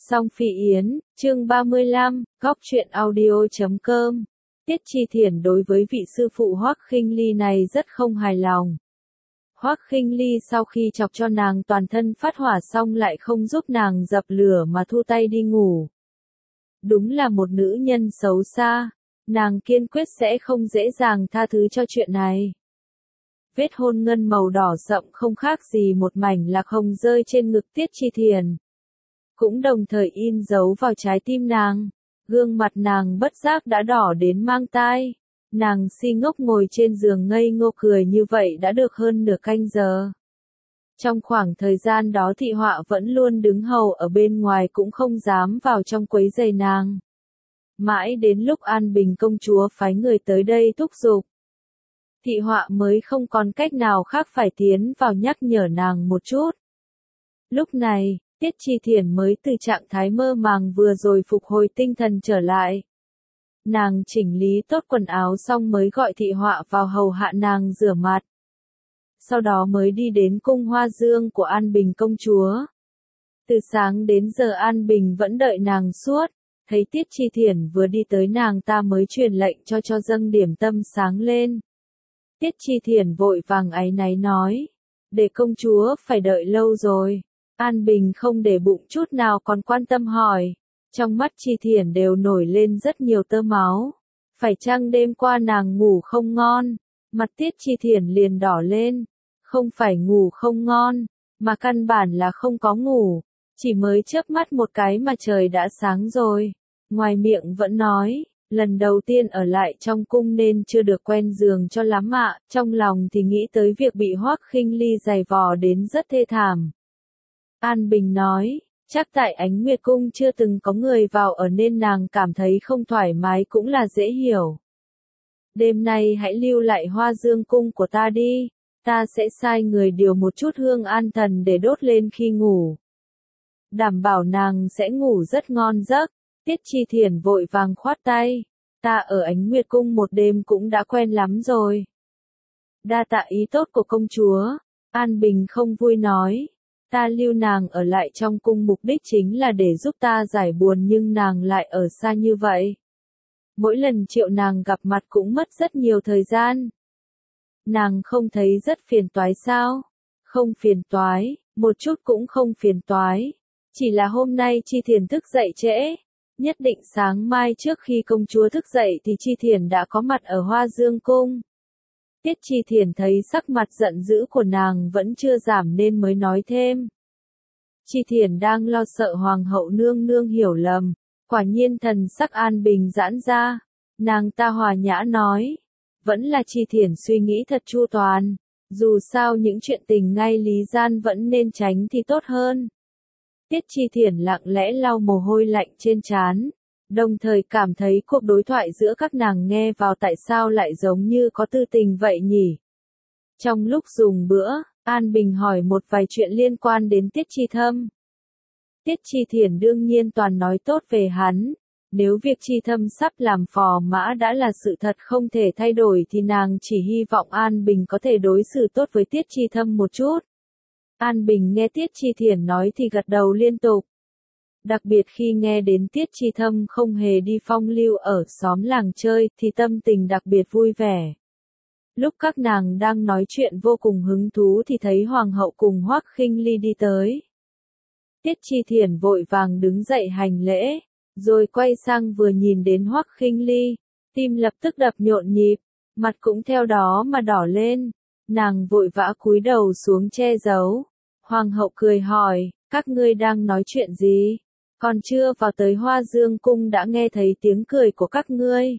Song Phi Yến, chương 35, góc truyện audio.com. Tiết Chi Thiển đối với vị sư phụ Hoắc Khinh Ly này rất không hài lòng. Hoắc Khinh Ly sau khi chọc cho nàng toàn thân phát hỏa xong lại không giúp nàng dập lửa mà thu tay đi ngủ. Đúng là một nữ nhân xấu xa, nàng kiên quyết sẽ không dễ dàng tha thứ cho chuyện này. Vết hôn ngân màu đỏ sậm không khác gì một mảnh lạc hồng rơi trên ngực Tiết Chi Thiển. Cũng đồng thời in dấu vào trái tim nàng. Gương mặt nàng bất giác đã đỏ đến mang tai. Nàng si ngốc ngồi trên giường ngây ngô cười như vậy đã được hơn nửa canh giờ. Trong khoảng thời gian đó Thị Họa vẫn luôn đứng hầu ở bên ngoài cũng không dám vào trong quấy rầy nàng. Mãi đến lúc An Bình công chúa phái người tới đây thúc giục, Thị Họa mới không còn cách nào khác phải tiến vào nhắc nhở nàng một chút. Lúc này, Tiết Chi Thiển mới từ trạng thái mơ màng vừa rồi phục hồi tinh thần trở lại. Nàng chỉnh lý tốt quần áo xong mới gọi Thị Họa vào hầu hạ nàng rửa mặt. Sau đó mới đi đến cung Hoa Dương của An Bình công chúa. Từ sáng đến giờ An Bình vẫn đợi nàng suốt, thấy Tiết Chi Thiển vừa đi tới nàng ta mới truyền lệnh cho dâng điểm tâm sáng lên. Tiết Chi Thiển vội vàng áy náy nói, để công chúa phải đợi lâu rồi. An Bình không để bụng chút nào còn quan tâm hỏi. Trong mắt Chi Thiển đều nổi lên rất nhiều tơ máu. Phải chăng đêm qua nàng ngủ không ngon? Mặt Tiết Chi Thiển liền đỏ lên. Không phải ngủ không ngon, mà căn bản là không có ngủ. Chỉ mới chớp mắt một cái mà trời đã sáng rồi. Ngoài miệng vẫn nói, lần đầu tiên ở lại trong cung nên chưa được quen giường cho lắm ạ. Trong lòng thì nghĩ tới việc bị Hoắc Khinh Ly giày vò đến rất thê thảm. An Bình nói, chắc tại Ánh Nguyệt Cung chưa từng có người vào ở nên nàng cảm thấy không thoải mái cũng là dễ hiểu. Đêm nay hãy lưu lại Hoa Dương Cung của ta đi, ta sẽ sai người điều một chút hương an thần để đốt lên khi ngủ. Đảm bảo nàng sẽ ngủ rất ngon giấc. Tiết Chi Thiển vội vàng khoát tay, ta ở Ánh Nguyệt Cung một đêm cũng đã quen lắm rồi. Đa tạ ý tốt của công chúa, An Bình không vui nói. Ta lưu nàng ở lại trong cung mục đích chính là để giúp ta giải buồn nhưng nàng lại ở xa như vậy. Mỗi lần triệu nàng gặp mặt cũng mất rất nhiều thời gian. Nàng không thấy rất phiền toái sao? Không phiền toái, một chút cũng không phiền toái. Chỉ là hôm nay Chi Thiển thức dậy trễ. Nhất định sáng mai trước khi công chúa thức dậy thì Chi Thiển đã có mặt ở Hoa Dương Cung. Tiết Chi Thiển thấy sắc mặt giận dữ của nàng vẫn chưa giảm nên mới nói thêm. Chi Thiển đang lo sợ Hoàng hậu nương nương hiểu lầm, quả nhiên thần sắc An Bình giãn ra. Nàng ta hòa nhã nói, vẫn là Chi Thiển suy nghĩ thật chu toàn, dù sao những chuyện tình ngay lý gian vẫn nên tránh thì tốt hơn. Tiết Chi Thiển lặng lẽ lau mồ hôi lạnh trên trán, đồng thời cảm thấy cuộc đối thoại giữa các nàng nghe vào tại sao lại giống như có tư tình vậy nhỉ. Trong lúc dùng bữa, An Bình hỏi một vài chuyện liên quan đến Tiết Chi Thâm. Tiết Chi Thiển đương nhiên toàn nói tốt về hắn. Nếu việc Chi Thâm sắp làm phò mã đã là sự thật không thể thay đổi thì nàng chỉ hy vọng An Bình có thể đối xử tốt với Tiết Chi Thâm một chút. An Bình nghe Tiết Chi Thiển nói thì gật đầu liên tục. Đặc biệt khi nghe đến Tiết Chi Thâm không hề đi phong lưu ở xóm làng chơi thì tâm tình đặc biệt vui vẻ. Lúc các nàng đang nói chuyện vô cùng hứng thú thì thấy Hoàng hậu cùng Hoắc Khinh Ly đi tới. Tiết Chi Thiển vội vàng đứng dậy hành lễ, rồi quay sang vừa nhìn đến Hoắc Khinh Ly, tim lập tức đập nhộn nhịp, mặt cũng theo đó mà đỏ lên. Nàng vội vã cúi đầu xuống che giấu. Hoàng hậu cười hỏi, các ngươi đang nói chuyện gì? Còn chưa vào tới Hoa Dương Cung đã nghe thấy tiếng cười của các ngươi.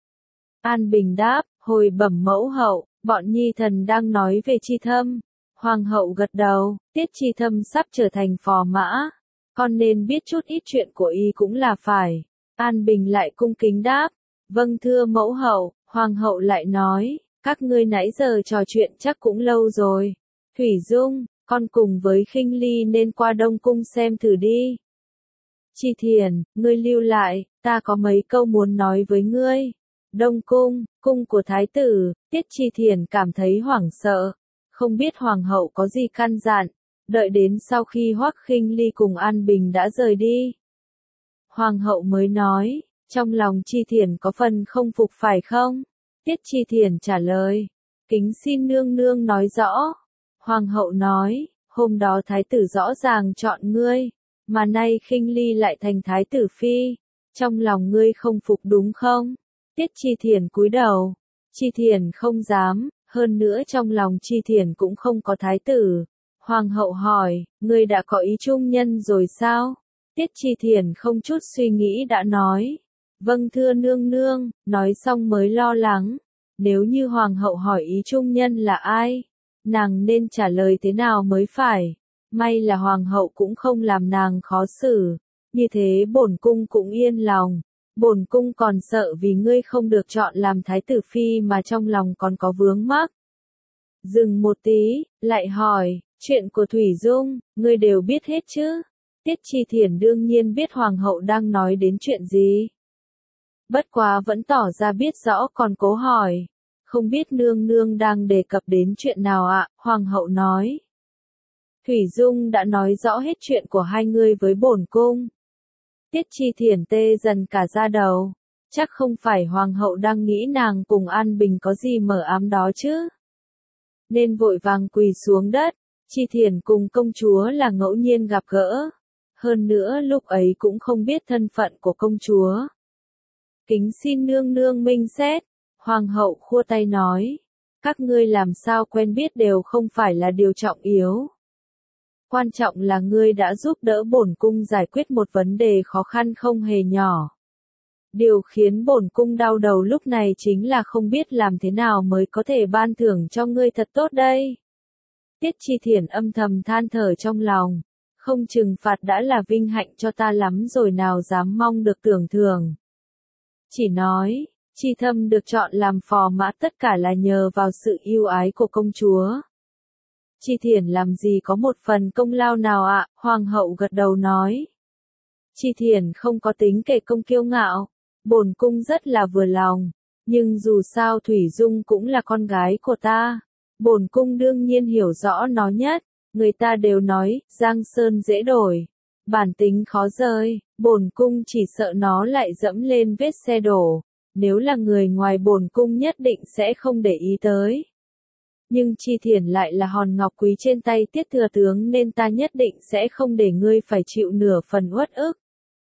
An Bình đáp, hồi bẩm mẫu hậu, bọn nhi thần đang nói về Chi Thâm. Hoàng hậu gật đầu, Tiết Chi Thâm sắp trở thành phò mã. Con nên biết chút ít chuyện của y cũng là phải. An Bình lại cung kính đáp, vâng thưa mẫu hậu. Hoàng hậu lại nói, các ngươi nãy giờ trò chuyện chắc cũng lâu rồi. Thủy Dung, con cùng với Khinh Ly nên qua Đông Cung xem thử đi. Chi Thiển, ngươi lưu lại, ta có mấy câu muốn nói với ngươi. Đông Cung, cung của thái tử. Tiết Chi Thiển cảm thấy hoảng sợ, không biết hoàng hậu có gì căn dặn. Đợi đến sau khi Hoắc Khinh Ly cùng An Bình đã rời đi, Hoàng hậu mới nói, trong lòng Chi Thiển có phần không phục phải không? Tiết Chi Thiển trả lời, kính xin nương nương nói rõ. Hoàng hậu nói, hôm đó thái tử rõ ràng chọn ngươi, mà nay Khinh Ly lại thành thái tử phi, trong lòng ngươi không phục đúng không? Tiết Chi Thiển cúi đầu, Chi Thiển không dám, hơn nữa trong lòng Chi Thiển cũng không có thái tử. Hoàng hậu hỏi, ngươi đã có ý trung nhân rồi sao? Tiết Chi Thiển không chút suy nghĩ đã nói, vâng thưa nương nương, nói xong mới lo lắng, nếu như hoàng hậu hỏi ý trung nhân là ai, nàng nên trả lời thế nào mới phải. May là hoàng hậu cũng không làm nàng khó xử, như thế bổn cung cũng yên lòng. Bổn cung còn sợ vì ngươi không được chọn làm thái tử phi mà trong lòng còn có vướng mắc. Dừng một tí, lại hỏi, chuyện của Thủy Dung, ngươi đều biết hết chứ? Tiết Chi Thiển đương nhiên biết hoàng hậu đang nói đến chuyện gì. Bất quá vẫn tỏ ra biết rõ còn cố hỏi, không biết nương nương đang đề cập đến chuyện nào ạ? Hoàng hậu nói, Thủy Dung đã nói rõ hết chuyện của hai người với bổn cung. Tiết Chi Thiển tê dần cả da đầu, chắc không phải hoàng hậu đang nghĩ nàng cùng An Bình có gì mờ ám đó chứ. Nên vội vàng quỳ xuống đất. Chi Thiển cùng công chúa là ngẫu nhiên gặp gỡ, hơn nữa lúc ấy cũng không biết thân phận của công chúa. Kính xin nương nương minh xét. Hoàng hậu khua tay nói, các ngươi làm sao quen biết đều không phải là điều trọng yếu. Quan trọng là ngươi đã giúp đỡ bổn cung giải quyết một vấn đề khó khăn không hề nhỏ. Điều khiến bổn cung đau đầu lúc này chính là không biết làm thế nào mới có thể ban thưởng cho ngươi thật tốt đây. Tiết Chi Thiển âm thầm than thở trong lòng, không trừng phạt đã là vinh hạnh cho ta lắm rồi nào dám mong được tưởng thưởng. Chỉ nói, Chi Thâm được chọn làm phò mã tất cả là nhờ vào sự yêu ái của công chúa. Chi Thiển làm gì có một phần công lao nào ạ? Hoàng hậu gật đầu nói. Chi Thiển không có tính kể công kiêu ngạo, bổn cung rất là vừa lòng, nhưng dù sao Thủy Dung cũng là con gái của ta, bổn cung đương nhiên hiểu rõ nó nhất. Người ta đều nói, giang sơn dễ đổi, bản tính khó rơi, bổn cung chỉ sợ nó lại dẫm lên vết xe đổ, nếu là người ngoài bổn cung nhất định sẽ không để ý tới. Nhưng Chi Thiển lại là hòn ngọc quý trên tay Tiết thừa tướng nên ta nhất định sẽ không để ngươi phải chịu nửa phần uất ức.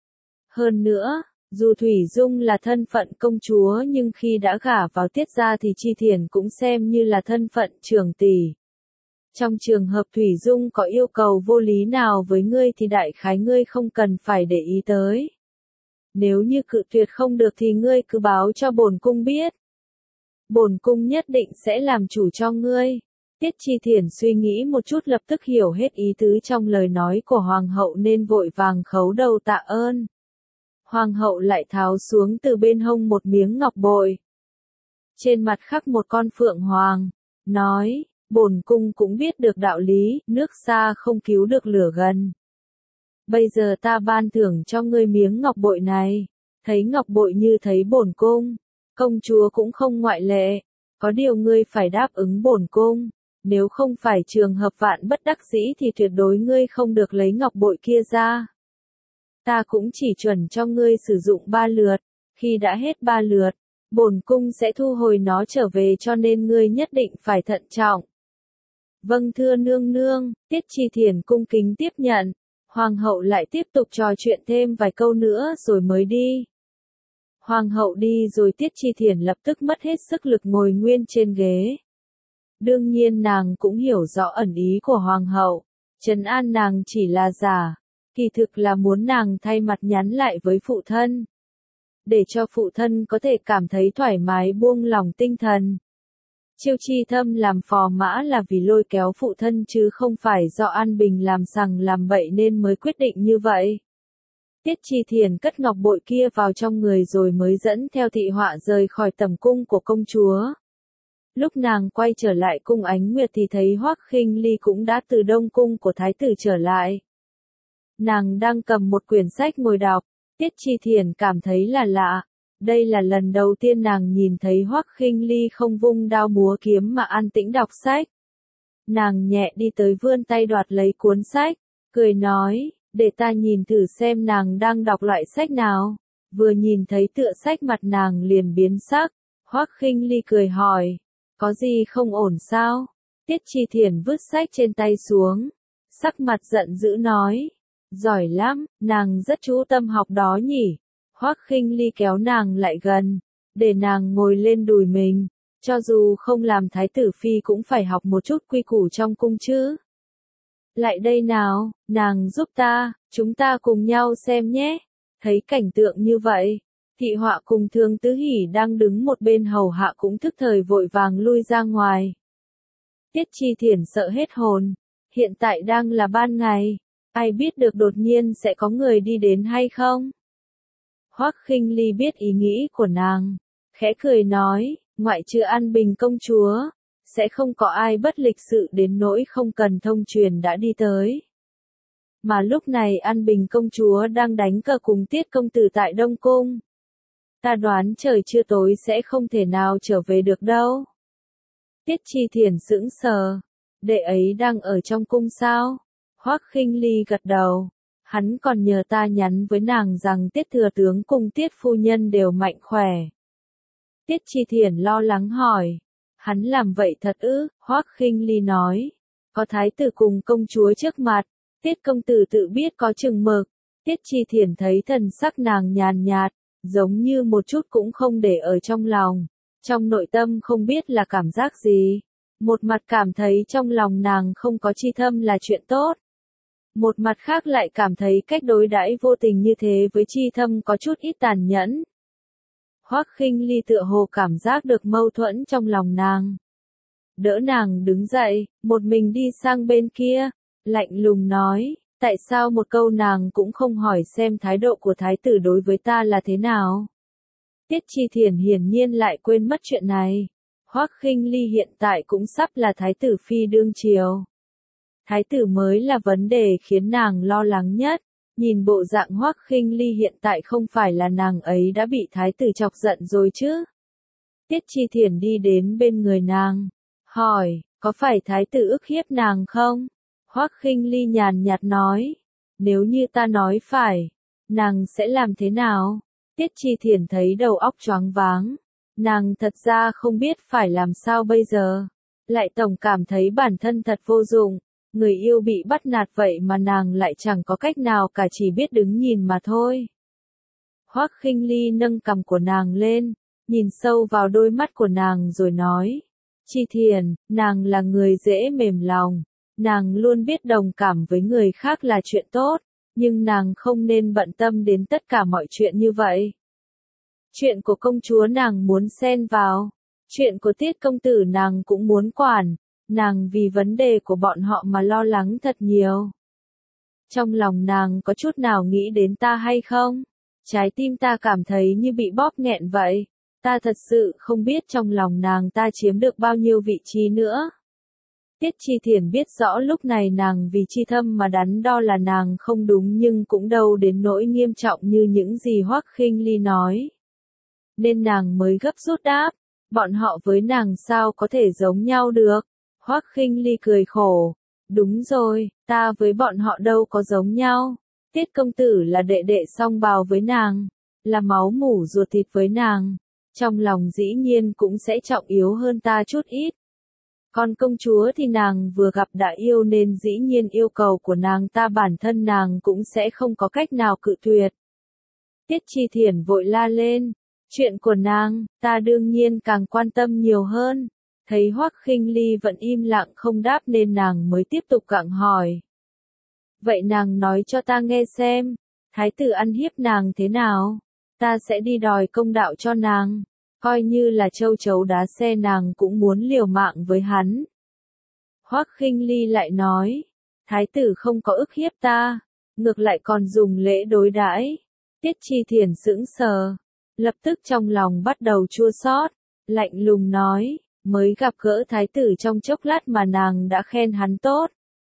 Hơn nữa, dù Thủy Dung là thân phận công chúa nhưng khi đã gả vào Tiết gia thì Chi Thiển cũng xem như là thân phận trưởng tỷ. Trong trường hợp Thủy Dung có yêu cầu vô lý nào với ngươi thì đại khái ngươi không cần phải để ý tới. Nếu như cự tuyệt không được thì ngươi cứ báo cho bổn cung biết. Bổn cung nhất định sẽ làm chủ cho ngươi. Tiết Chi Thiển suy nghĩ một chút lập tức hiểu hết ý tứ trong lời nói của hoàng hậu nên vội vàng khấu đầu tạ ơn. Hoàng hậu lại tháo xuống từ bên hông một miếng ngọc bội. Trên mặt khắc một con phượng hoàng, nói, bổn cung cũng biết được đạo lý, nước xa không cứu được lửa gần. Bây giờ ta ban thưởng cho ngươi miếng ngọc bội này, thấy ngọc bội như thấy bổn cung, công chúa cũng không ngoại lệ, có điều ngươi phải đáp ứng bổn cung, nếu không phải trường hợp vạn bất đắc dĩ thì tuyệt đối ngươi không được lấy ngọc bội kia ra. Ta cũng chỉ chuẩn cho ngươi sử dụng 3 lượt, khi đã hết 3 lượt, bổn cung sẽ thu hồi nó trở về cho nên ngươi nhất định phải thận trọng. Vâng thưa nương nương, Tiết Chi Thiển cung kính tiếp nhận, hoàng hậu lại tiếp tục trò chuyện thêm vài câu nữa rồi mới đi. Hoàng hậu đi rồi Tiết Chi Thiển lập tức mất hết sức lực ngồi nguyên trên ghế. Đương nhiên nàng cũng hiểu rõ ẩn ý của hoàng hậu, trấn an nàng chỉ là giả, kỳ thực là muốn nàng thay mặt nhắn lại với phụ thân. Để cho phụ thân có thể cảm thấy thoải mái buông lòng tinh thần. Chiêu Chi Thâm làm phò mã là vì lôi kéo phụ thân chứ không phải do An Bình làm sằng làm bậy nên mới quyết định như vậy. Tiết Chi Thiển cất ngọc bội kia vào trong người rồi mới dẫn theo thị họa rời khỏi tầm cung của công chúa. Lúc nàng quay trở lại cung Ánh Nguyệt thì thấy Hoắc Khinh Ly cũng đã từ Đông cung của thái tử trở lại. Nàng đang cầm một quyển sách ngồi đọc, Tiết Chi Thiển cảm thấy là lạ. Đây là lần đầu tiên nàng nhìn thấy Hoắc Khinh Ly không vung đao múa kiếm mà an tĩnh đọc sách. Nàng nhẹ đi tới vươn tay đoạt lấy cuốn sách, cười nói, Để ta nhìn thử xem nàng đang đọc loại sách nào. Vừa nhìn thấy tựa sách mặt nàng liền biến sắc. Hoắc Khinh Ly cười hỏi, có gì không ổn sao? Tiết Chi Thiển vứt sách trên tay xuống, sắc mặt giận dữ nói, giỏi lắm, nàng rất chú tâm học đó nhỉ. Hoắc Khinh Ly kéo nàng lại gần, để nàng ngồi lên đùi mình, cho dù không làm thái tử phi cũng phải học một chút quy củ trong cung chứ. Lại đây nào, nàng giúp ta, chúng ta cùng nhau xem nhé. Thấy cảnh tượng như vậy, Thị Họa cùng Thương Tứ Hỉ đang đứng một bên hầu hạ cũng thức thời vội vàng lui ra ngoài. Tiết Chi Thiển sợ hết hồn, hiện tại đang là ban ngày, ai biết được đột nhiên sẽ có người đi đến hay không? Hoắc Khinh Ly biết ý nghĩ của nàng, khẽ cười nói, ngoại trừ An Bình công chúa, sẽ không có ai bất lịch sự đến nỗi không cần thông truyền đã đi tới. Mà lúc này An Bình công chúa đang đánh cờ cùng Tiết công tử tại Đông Cung. Ta đoán trời chưa tối sẽ không thể nào trở về được đâu. Tiết Chi Thiển sững sờ, đệ ấy đang ở trong cung sao? Hoắc Khinh Ly gật đầu, hắn còn nhờ ta nhắn với nàng rằng Tiết thừa tướng cùng Tiết phu nhân đều mạnh khỏe. Tiết Chi Thiển lo lắng hỏi, hắn làm vậy thật ư? Hoắc Khinh Ly nói, có thái tử cùng công chúa trước mặt, Tiết công tử tự biết có chừng mực. Tiết Chi Thiển thấy thần sắc nàng nhàn nhạt, giống như một chút cũng không để ở trong lòng. Trong nội tâm không biết là cảm giác gì. Một mặt cảm thấy trong lòng nàng không có chi thâm là chuyện tốt. Một mặt khác lại cảm thấy cách đối đãi vô tình như thế với chi thâm có chút ít tàn nhẫn. Hoắc Khinh Ly tựa hồ cảm giác được mâu thuẫn trong lòng nàng. Đỡ nàng đứng dậy, một mình đi sang bên kia, lạnh lùng nói, tại sao một câu nàng cũng không hỏi xem thái độ của thái tử đối với ta là thế nào. Tiết Chi Thiển hiển nhiên lại quên mất chuyện này. Hoắc Khinh Ly hiện tại cũng sắp là thái tử phi đương triều. Thái tử mới là vấn đề khiến nàng lo lắng nhất. Nhìn bộ dạng Hoắc Khinh Ly hiện tại không phải là nàng ấy đã bị thái tử chọc giận rồi chứ. Tiết Chi Thiển đi đến bên người nàng, hỏi, có phải thái tử ức hiếp nàng không? Hoắc Khinh Ly nhàn nhạt nói, nếu như ta nói phải, nàng sẽ làm thế nào? Tiết Chi Thiển thấy đầu óc choáng váng, nàng thật ra không biết phải làm sao bây giờ, lại tổng cảm thấy bản thân thật vô dụng, người yêu bị bắt nạt vậy mà nàng lại chẳng có cách nào cả chỉ biết đứng nhìn mà thôi. Hoắc Khinh Ly nâng cằm của nàng lên, nhìn sâu vào đôi mắt của nàng rồi nói, Chi Thiển, nàng là người dễ mềm lòng, nàng luôn biết đồng cảm với người khác là chuyện tốt. Nhưng nàng không nên bận tâm đến tất cả mọi chuyện như vậy. Chuyện của công chúa nàng muốn xen vào, chuyện của Tiết công tử nàng cũng muốn quản, nàng vì vấn đề của bọn họ mà lo lắng thật nhiều. Trong lòng nàng có chút nào nghĩ đến ta hay không? Trái tim ta cảm thấy như bị bóp nghẹn vậy, ta thật sự không biết trong lòng nàng ta chiếm được bao nhiêu vị trí nữa. Tiết Chi Thiển biết rõ lúc này nàng vì chi thâm mà đắn đo là nàng không đúng nhưng cũng đâu đến nỗi nghiêm trọng như những gì Hoắc Khinh Ly nói. Nên nàng mới gấp rút đáp, bọn họ với nàng sao có thể giống nhau được. Hoắc Khinh Ly cười khổ, đúng rồi, ta với bọn họ đâu có giống nhau. Tiết công tử là đệ đệ song bào với nàng, là máu mủ ruột thịt với nàng, trong lòng dĩ nhiên cũng sẽ trọng yếu hơn ta chút ít. Còn công chúa thì nàng vừa gặp đã yêu nên dĩ nhiên yêu cầu của nàng ta bản thân nàng cũng sẽ không có cách nào cự tuyệt. Tiết Chi Thiển vội la lên, chuyện của nàng, ta đương nhiên càng quan tâm nhiều hơn. Thấy Hoắc Khinh Ly vẫn im lặng không đáp nên nàng mới tiếp tục gặng hỏi. Vậy nàng nói cho ta nghe xem, thái tử ăn hiếp nàng thế nào? Ta sẽ đi đòi công đạo cho nàng. Coi như là châu chấu đá xe nàng cũng muốn liều mạng với hắn. Hoắc Khinh Ly lại nói, thái tử không có ức hiếp ta, ngược lại còn dùng lễ đối đãi. Tiết Chi Thiển sững sờ, lập tức trong lòng bắt đầu chua xót, lạnh lùng nói, mới gặp gỡ thái tử trong chốc lát mà nàng đã khen hắn tốt.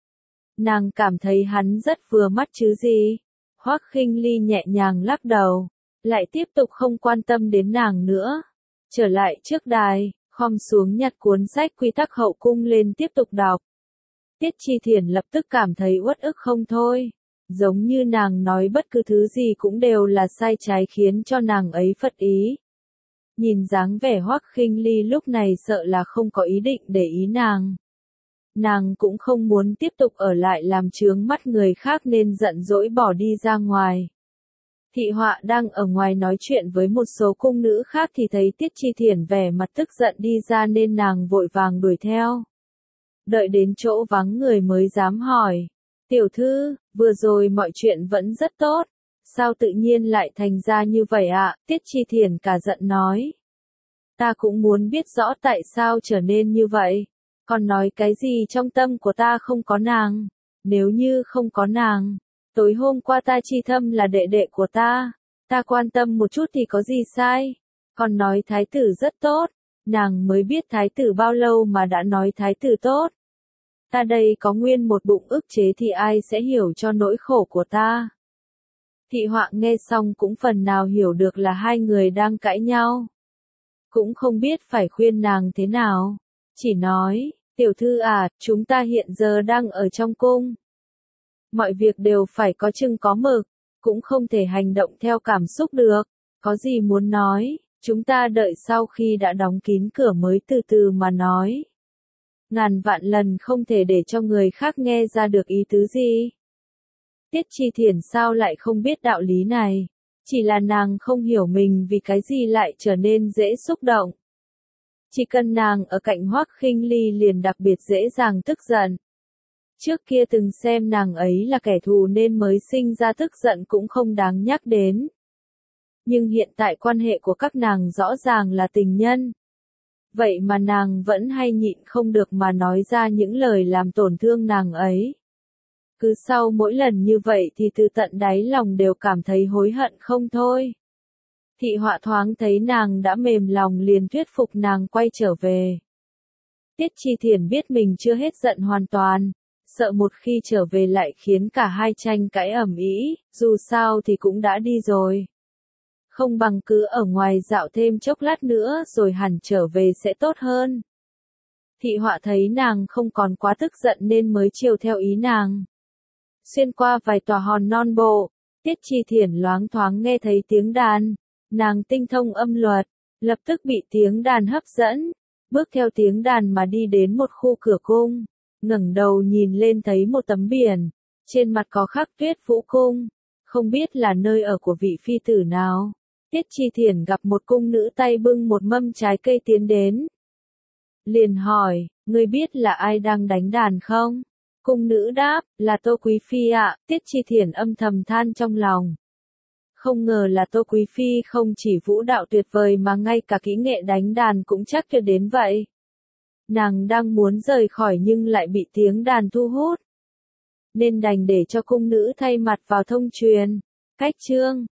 Nàng cảm thấy hắn rất vừa mắt chứ gì. Hoắc Khinh Ly nhẹ nhàng lắc đầu, lại tiếp tục không quan tâm đến nàng nữa. Trở lại trước đài, khom xuống nhặt cuốn sách quy tắc hậu cung lên tiếp tục đọc. Tiết Chi Thiển lập tức cảm thấy uất ức không thôi. Giống như nàng nói bất cứ thứ gì cũng đều là sai trái khiến cho nàng ấy phật ý. Nhìn dáng vẻ Hoắc Khinh Ly lúc này sợ là không có ý định để ý nàng. Nàng cũng không muốn tiếp tục ở lại làm chướng mắt người khác nên giận dỗi bỏ đi ra ngoài. Thị họa đang ở ngoài nói chuyện với một số cung nữ khác thì thấy Tiết Chi Thiển vẻ mặt tức giận đi ra nên nàng vội vàng đuổi theo. Đợi đến chỗ vắng người mới dám hỏi. Tiểu thư, vừa rồi mọi chuyện vẫn rất tốt. Sao tự nhiên lại thành ra như vậy ạ? Tiết Chi Thiển cả giận nói. Ta cũng muốn biết rõ tại sao trở nên như vậy. Còn nói cái gì trong tâm của ta không có nàng. Nếu như không có nàng, tối hôm qua ta Chi Thâm là đệ đệ của ta. Ta quan tâm một chút thì có gì sai. Còn nói thái tử rất tốt. Nàng mới biết thái tử bao lâu mà đã nói thái tử tốt. Ta đây có nguyên một bụng ức chế thì ai sẽ hiểu cho nỗi khổ của ta. Thị họa nghe xong cũng phần nào hiểu được là hai người đang cãi nhau. Cũng không biết phải khuyên nàng thế nào. Chỉ nói, tiểu thư à, chúng ta hiện giờ đang ở trong cung. Mọi việc đều phải có chừng có mực, cũng không thể hành động theo cảm xúc được. Có gì muốn nói, chúng ta đợi sau khi đã đóng kín cửa mới từ từ mà nói. Ngàn vạn lần không thể để cho người khác nghe ra được ý tứ gì. Tiết Chi Thiển sao lại không biết đạo lý này, chỉ là nàng không hiểu mình vì cái gì lại trở nên dễ xúc động. Chỉ cần nàng ở cạnh Hoắc Khinh Ly liền đặc biệt dễ dàng tức giận. Trước kia từng xem nàng ấy là kẻ thù nên mới sinh ra tức giận cũng không đáng nhắc đến. Nhưng hiện tại quan hệ của các nàng rõ ràng là tình nhân. Vậy mà nàng vẫn hay nhịn không được mà nói ra những lời làm tổn thương nàng ấy. Cứ sau mỗi lần như vậy thì từ tận đáy lòng đều cảm thấy hối hận không thôi. Thị họa thoáng thấy nàng đã mềm lòng liền thuyết phục nàng quay trở về. Tiết Chi Thiển biết mình chưa hết giận hoàn toàn, sợ một khi trở về lại khiến cả hai tranh cãi ầm ĩ, dù sao thì cũng đã đi rồi. Không bằng cứ ở ngoài dạo thêm chốc lát nữa rồi hẳn trở về sẽ tốt hơn. Thị họa thấy nàng không còn quá tức giận nên mới chiều theo ý nàng. Xuyên qua vài tòa hòn non bộ, Tiết Chi Thiển loáng thoáng nghe thấy tiếng đàn. Nàng tinh thông âm luật, lập tức bị tiếng đàn hấp dẫn, bước theo tiếng đàn mà đi đến một khu cửa cung, ngẩng đầu nhìn lên thấy một tấm biển, trên mặt có khắc Tuyết Vũ Cung, không biết là nơi ở của vị phi tử nào. Tiết Chi Thiển gặp một cung nữ tay bưng một mâm trái cây tiến đến. Liền hỏi, ngươi biết là ai đang đánh đàn không? Cung nữ đáp, là Tô Quý Phi ạ. Tiết Chi Thiển âm thầm than trong lòng. Không ngờ là Tô Quý Phi không chỉ vũ đạo tuyệt vời mà ngay cả kỹ nghệ đánh đàn cũng chắc tuyệt đến vậy. Nàng đang muốn rời khỏi nhưng lại bị tiếng đàn thu hút. Nên đành để cho cung nữ thay mặt vào thông truyền. Cách chương